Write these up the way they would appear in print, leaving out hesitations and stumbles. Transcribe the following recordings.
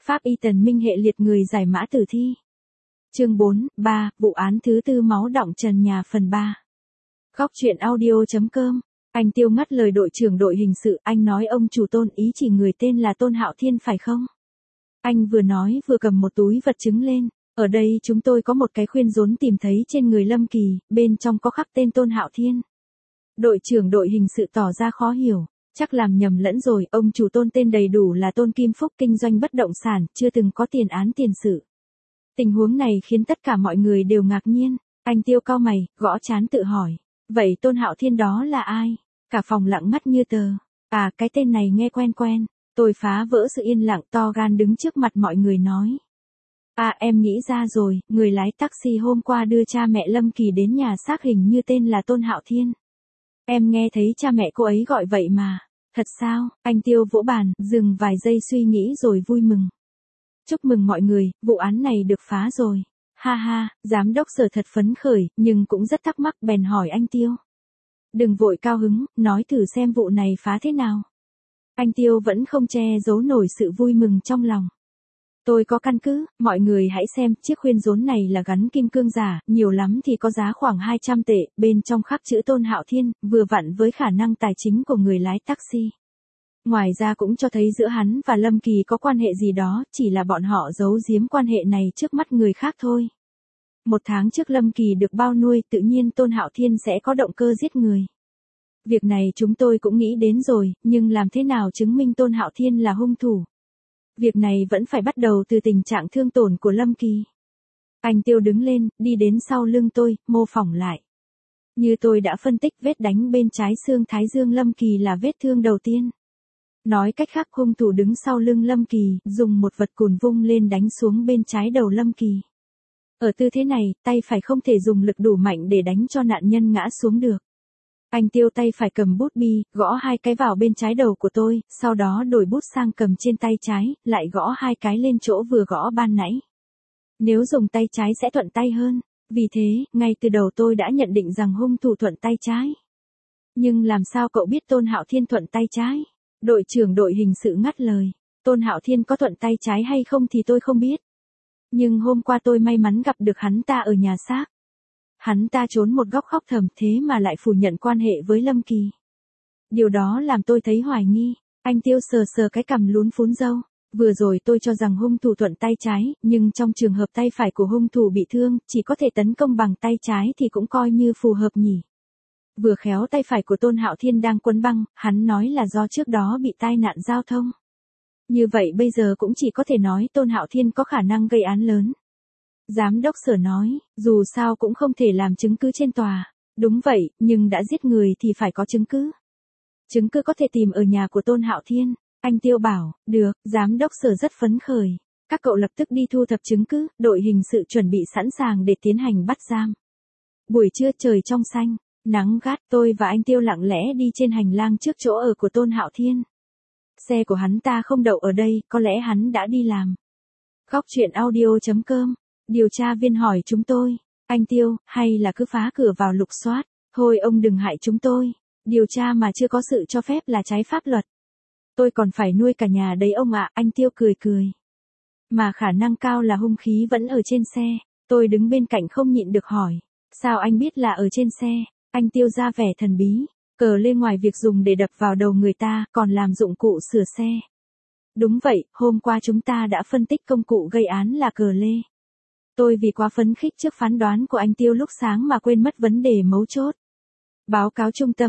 Pháp y Tần Minh hệ liệt người giải mã tử thi. Chương 4, 3, vụ án thứ tư máu đọng trần nhà phần 3. Góc truyện audio.com. Anh Tiêu ngắt lời đội trưởng đội hình sự, anh nói ông chủ Tôn ý chỉ người tên là Tôn Hạo Thiên phải không? Anh vừa nói vừa cầm một túi vật chứng lên, ở đây chúng tôi có một cái khuyên rốn tìm thấy trên người Lâm Kỳ, bên trong có khắc tên Tôn Hạo Thiên. Đội trưởng đội hình sự tỏ ra khó hiểu, chắc làm nhầm lẫn rồi, ông chủ Tôn tên đầy đủ là Tôn Kim Phúc, kinh doanh bất động sản, chưa từng có tiền án tiền sự. Tình huống này khiến tất cả mọi người đều ngạc nhiên, anh Tiêu cau mày, gõ trán tự hỏi, vậy Tôn Hạo Thiên đó là ai? Cả phòng lặng ngắt như tờ, cái tên này nghe quen quen, tôi phá vỡ sự yên lặng, to gan đứng trước mặt mọi người nói. Em nghĩ ra rồi, người lái taxi hôm qua đưa cha mẹ Lâm Kỳ đến nhà xác hình như tên là Tôn Hạo Thiên. Em nghe thấy cha mẹ cô ấy gọi vậy mà. Thật sao? Anh Tiêu vỗ bàn, dừng vài giây suy nghĩ rồi vui mừng. Chúc mừng mọi người, vụ án này được phá rồi. Ha ha, giám đốc Sở thật phấn khởi, nhưng cũng rất thắc mắc, bèn hỏi anh Tiêu. Đừng vội cao hứng, nói thử xem vụ này phá thế nào. Anh Tiêu vẫn không che giấu nổi sự vui mừng trong lòng. Tôi có căn cứ, mọi người hãy xem, chiếc khuyên rốn này là gắn kim cương giả, nhiều lắm thì có giá khoảng 200 tệ, bên trong khắc chữ Tôn Hạo Thiên, vừa vặn với khả năng tài chính của người lái taxi. Ngoài ra cũng cho thấy giữa hắn và Lâm Kỳ có quan hệ gì đó, chỉ là bọn họ giấu giếm quan hệ này trước mắt người khác thôi. 1 tháng trước Lâm Kỳ được bao nuôi, tự nhiên Tôn Hạo Thiên sẽ có động cơ giết người. Việc này chúng tôi cũng nghĩ đến rồi, nhưng làm thế nào chứng minh Tôn Hạo Thiên là hung thủ? Việc này vẫn phải bắt đầu từ tình trạng thương tổn của Lâm Kỳ. Anh Tiêu đứng lên, đi đến sau lưng tôi, mô phỏng lại. Như tôi đã phân tích, vết đánh bên trái xương thái dương Lâm Kỳ là vết thương đầu tiên. Nói cách khác, hung thủ đứng sau lưng Lâm Kỳ, dùng một vật cùn vung lên đánh xuống bên trái đầu Lâm Kỳ. Ở tư thế này, tay phải không thể dùng lực đủ mạnh để đánh cho nạn nhân ngã xuống được. Anh Tiêu tay phải cầm bút bi, gõ 2 cái vào bên trái đầu của tôi, sau đó đổi bút sang cầm trên tay trái, lại gõ 2 cái lên chỗ vừa gõ ban nãy. Nếu dùng tay trái sẽ thuận tay hơn, vì thế, ngay từ đầu tôi đã nhận định rằng hung thủ thuận tay trái. Nhưng làm sao cậu biết Tôn Hạo Thiên thuận tay trái? Đội trưởng đội hình sự ngắt lời, Tôn Hạo Thiên có thuận tay trái hay không thì tôi không biết. Nhưng hôm qua tôi may mắn gặp được hắn ta ở nhà xác. Hắn ta trốn một góc khóc thầm, thế mà lại phủ nhận quan hệ với Lâm Kỳ. Điều đó làm tôi thấy hoài nghi. Anh Tiêu sờ sờ cái cằm lún phún râu. Vừa rồi tôi cho rằng hung thủ thuận tay trái, nhưng trong trường hợp tay phải của hung thủ bị thương, chỉ có thể tấn công bằng tay trái thì cũng coi như phù hợp nhỉ. Vừa khéo tay phải của Tôn Hạo Thiên đang quấn băng, hắn nói là do trước đó bị tai nạn giao thông. Như vậy bây giờ cũng chỉ có thể nói Tôn Hạo Thiên có khả năng gây án lớn. Giám đốc Sở nói, dù sao cũng không thể làm chứng cứ trên tòa. Đúng vậy, nhưng đã giết người thì phải có chứng cứ. Chứng cứ có thể tìm ở nhà của Tôn Hạo Thiên. Anh Tiêu bảo, được, giám đốc Sở rất phấn khởi. Các cậu lập tức đi thu thập chứng cứ, đội hình sự chuẩn bị sẵn sàng để tiến hành bắt giam. Buổi trưa trời trong xanh, nắng gắt, tôi và anh Tiêu lặng lẽ đi trên hành lang trước chỗ ở của Tôn Hạo Thiên. Xe của hắn ta không đậu ở đây, có lẽ hắn đã đi làm. Góc truyện audio.com. Điều tra viên hỏi chúng tôi, anh Tiêu, hay là cứ phá cửa vào lục soát? Thôi ông đừng hại chúng tôi. Điều tra mà chưa có sự cho phép là trái pháp luật. Tôi còn phải nuôi cả nhà đấy ông ạ, anh Tiêu cười cười. Mà khả năng cao là hung khí vẫn ở trên xe. Tôi đứng bên cạnh không nhịn được hỏi, sao anh biết là ở trên xe? Anh Tiêu ra vẻ thần bí, cờ lê ngoài việc dùng để đập vào đầu người ta, còn làm dụng cụ sửa xe. Đúng vậy, hôm qua chúng ta đã phân tích công cụ gây án là cờ lê. Tôi vì quá phấn khích trước phán đoán của anh Tiêu lúc sáng mà quên mất vấn đề mấu chốt. Báo cáo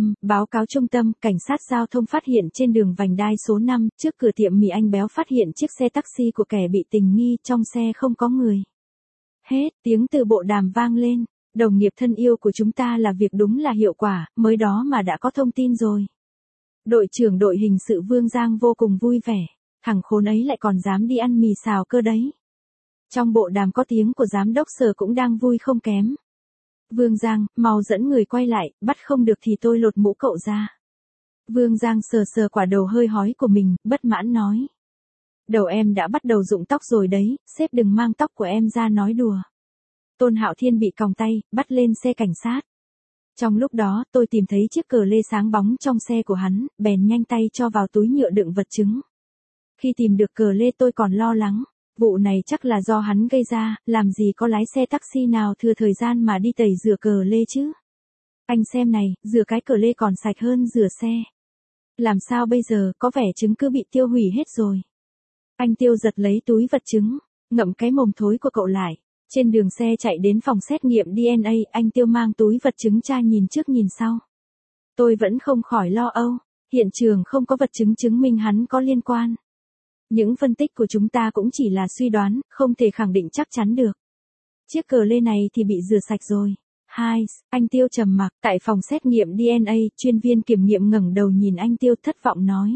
trung tâm, cảnh sát giao thông phát hiện trên đường vành đai số 5, trước cửa tiệm mì anh Béo phát hiện chiếc xe taxi của kẻ bị tình nghi, trong xe không có người. Hết, tiếng từ bộ đàm vang lên, đồng nghiệp thân yêu của chúng ta là việc đúng là hiệu quả, mới đó mà đã có thông tin rồi. Đội trưởng đội hình sự Vương Giang vô cùng vui vẻ, thằng khốn ấy lại còn dám đi ăn mì xào cơ đấy. Trong bộ đàm có tiếng của giám đốc Sở cũng đang vui không kém. Vương Giang, mau dẫn người quay lại, bắt không được thì tôi lột mũ cậu ra. Vương Giang sờ sờ quả đầu hơi hói của mình, bất mãn nói. Đầu em đã bắt đầu rụng tóc rồi đấy, sếp đừng mang tóc của em ra nói đùa. Tôn Hạo Thiên bị còng tay, bắt lên xe cảnh sát. Trong lúc đó, tôi tìm thấy chiếc cờ lê sáng bóng trong xe của hắn, bèn nhanh tay cho vào túi nhựa đựng vật chứng. Khi tìm được cờ lê tôi còn lo lắng. Vụ này chắc là do hắn gây ra, làm gì có lái xe taxi nào thừa thời gian mà đi tẩy rửa cờ lê chứ. Anh xem này, rửa cái cờ lê còn sạch hơn rửa xe. Làm sao bây giờ, có vẻ chứng cứ bị tiêu hủy hết rồi. Anh Tiêu giật lấy túi vật chứng, ngậm cái mồm thối của cậu lại. Trên đường xe chạy đến phòng xét nghiệm DNA, anh Tiêu mang túi vật chứng tra nhìn trước nhìn sau. Tôi vẫn không khỏi lo âu, hiện trường không có vật chứng chứng minh hắn có liên quan. Những phân tích của chúng ta cũng chỉ là suy đoán, không thể khẳng định chắc chắn được. Chiếc cờ lê này thì bị rửa sạch rồi. Anh Tiêu trầm mặc, tại phòng xét nghiệm DNA, chuyên viên kiểm nghiệm ngẩng đầu nhìn anh Tiêu thất vọng nói.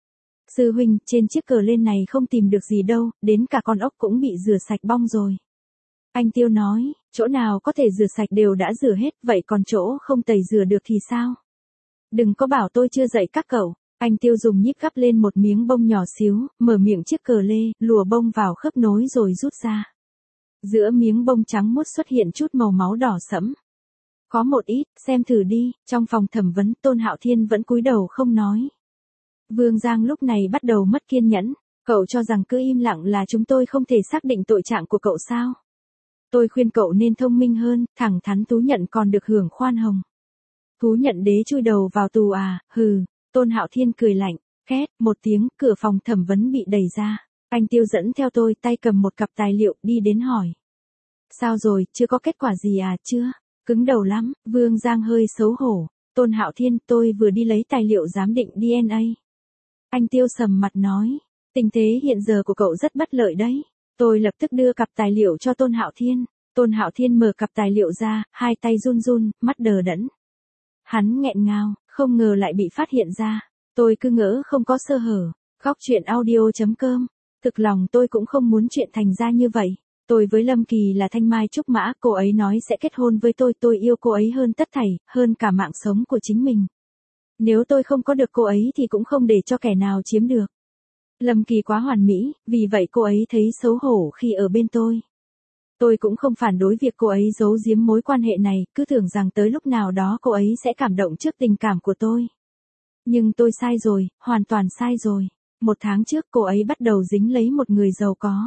Sư huynh, trên chiếc cờ lê này không tìm được gì đâu, đến cả con ốc cũng bị rửa sạch bong rồi. Anh Tiêu nói, chỗ nào có thể rửa sạch đều đã rửa hết, vậy còn chỗ không tẩy rửa được thì sao? Đừng có bảo tôi chưa dạy các cậu. Anh Tiêu dùng nhíp gắp lên một miếng bông nhỏ xíu, mở miệng chiếc cờ lê, lùa bông vào khớp nối rồi rút ra. Giữa miếng bông trắng muốt xuất hiện chút màu máu đỏ sẫm. Có một ít, xem thử đi. Trong phòng thẩm vấn, Tôn Hạo Thiên vẫn cúi đầu không nói. Vương Giang lúc này bắt đầu mất kiên nhẫn. Cậu cho rằng cứ im lặng là chúng tôi không thể xác định tội trạng của cậu sao? Tôi khuyên cậu nên thông minh hơn, thẳng thắn thú nhận còn được hưởng khoan hồng. Thú nhận đế chui đầu vào tù à, hừ. Tôn Hạo Thiên cười lạnh, két, một tiếng, cửa phòng thẩm vấn bị đẩy ra. Anh Tiêu dẫn theo tôi, tay cầm một cặp tài liệu, đi đến hỏi. Sao rồi, chưa có kết quả gì à, chưa? Cứng đầu lắm, Vương Giang hơi xấu hổ. Tôn Hạo Thiên, tôi vừa đi lấy tài liệu giám định DNA. Anh Tiêu sầm mặt nói, tình thế hiện giờ của cậu rất bất lợi đấy. Tôi lập tức đưa cặp tài liệu cho Tôn Hạo Thiên. Tôn Hạo Thiên mở cặp tài liệu ra, hai tay run run, mắt đờ đẫn. Hắn nghẹn ngào, không ngờ lại bị phát hiện ra. Tôi cứ ngỡ không có sơ hở. Góc chuyện audio.com. Thực lòng tôi cũng không muốn chuyện thành ra như vậy. Tôi với Lâm Kỳ là thanh mai trúc mã, cô ấy nói sẽ kết hôn với tôi yêu cô ấy hơn tất thảy, hơn cả mạng sống của chính mình. Nếu tôi không có được cô ấy thì cũng không để cho kẻ nào chiếm được. Lâm Kỳ quá hoàn mỹ, vì vậy cô ấy thấy xấu hổ khi ở bên tôi. Tôi cũng không phản đối việc cô ấy giấu giếm mối quan hệ này, cứ tưởng rằng tới lúc nào đó cô ấy sẽ cảm động trước tình cảm của tôi. Nhưng tôi sai rồi, hoàn toàn sai rồi. 1 tháng trước cô ấy bắt đầu dính lấy một người giàu có.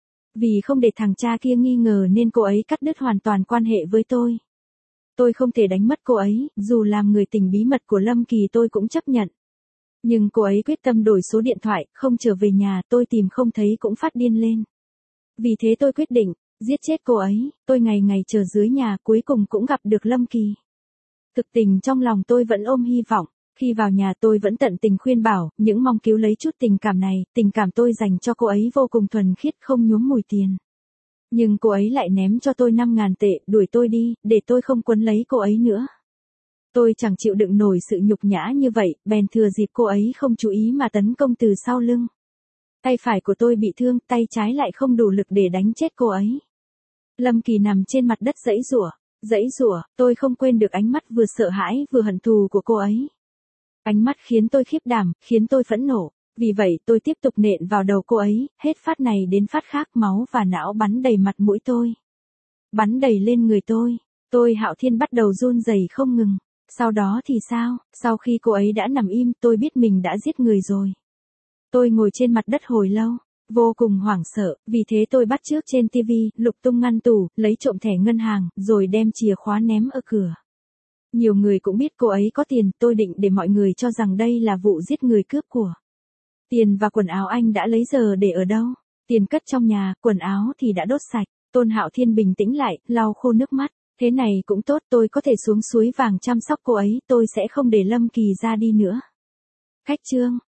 Vì không để thằng cha kia nghi ngờ nên cô ấy cắt đứt hoàn toàn quan hệ với tôi. Tôi không thể đánh mất cô ấy, dù làm người tình bí mật của Lâm Kỳ tôi cũng chấp nhận. Nhưng cô ấy quyết tâm đổi số điện thoại, không trở về nhà, tôi tìm không thấy cũng phát điên lên. Vì thế tôi quyết định, giết chết cô ấy, tôi ngày ngày chờ dưới nhà, cuối cùng cũng gặp được Lâm Kỳ. Thực tình trong lòng tôi vẫn ôm hy vọng, khi vào nhà tôi vẫn tận tình khuyên bảo, những mong cứu lấy chút tình cảm này, tình cảm tôi dành cho cô ấy vô cùng thuần khiết không nhuốm mùi tiền. Nhưng cô ấy lại ném cho tôi 5.000 tệ, đuổi tôi đi, để tôi không quấn lấy cô ấy nữa. Tôi chẳng chịu đựng nổi sự nhục nhã như vậy, bèn thừa dịp cô ấy không chú ý mà tấn công từ sau lưng. Tay phải của tôi bị thương, tay trái lại không đủ lực để đánh chết cô ấy. Lâm Kỳ nằm trên mặt đất dãy giụa, tôi không quên được ánh mắt vừa sợ hãi vừa hận thù của cô ấy. Ánh mắt khiến tôi khiếp đảm, khiến tôi phẫn nộ, vì vậy tôi tiếp tục nện vào đầu cô ấy, hết phát này đến phát khác, máu và não bắn đầy mặt mũi tôi. Bắn đầy lên người tôi Hạo Thiên bắt đầu run rẩy không ngừng. Sau đó thì sao, sau khi cô ấy đã nằm im tôi biết mình đã giết người rồi. Tôi ngồi trên mặt đất hồi lâu, vô cùng hoảng sợ, vì thế tôi bắt chước trên TV, lục tung ngăn tủ, lấy trộm thẻ ngân hàng, rồi đem chìa khóa ném ở cửa. Nhiều người cũng biết cô ấy có tiền, tôi định để mọi người cho rằng đây là vụ giết người cướp của. Tiền và quần áo anh đã lấy giờ để ở đâu? Tiền cất trong nhà, quần áo thì đã đốt sạch. Tôn Hạo Thiên bình tĩnh lại, lau khô nước mắt. Thế này cũng tốt, tôi có thể xuống suối vàng chăm sóc cô ấy, tôi sẽ không để Lâm Kỳ ra đi nữa. Khách chương.